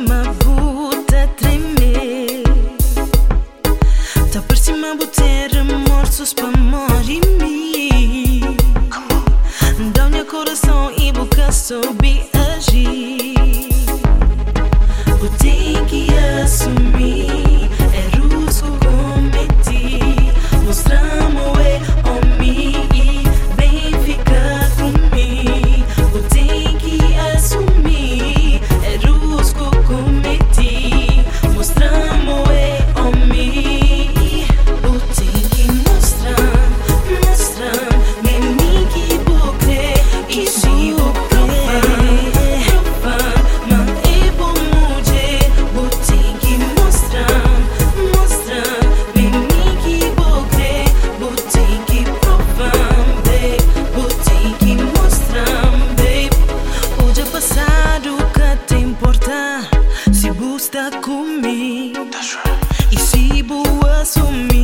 cima buta tremer. Tá por cima buter remorsos pra morrer em mim. Dá meu coração e boca soube agir. Eu tenho que assumir erros que cometi. Mostramos a mim e vem ficar comigo. Eu tenho que assumir erros que cometi. Mostramos a mim. Eu tenho que mostrar mesmo que vou crer e se vou provar, mas é bom mulher. Eu tenho que mostrar mesmo que vou crer. Eu tenho que provar, babe. Eu tenho que mostrar, babe. O dia passado que te importa, se você está comigo e se vou assumir.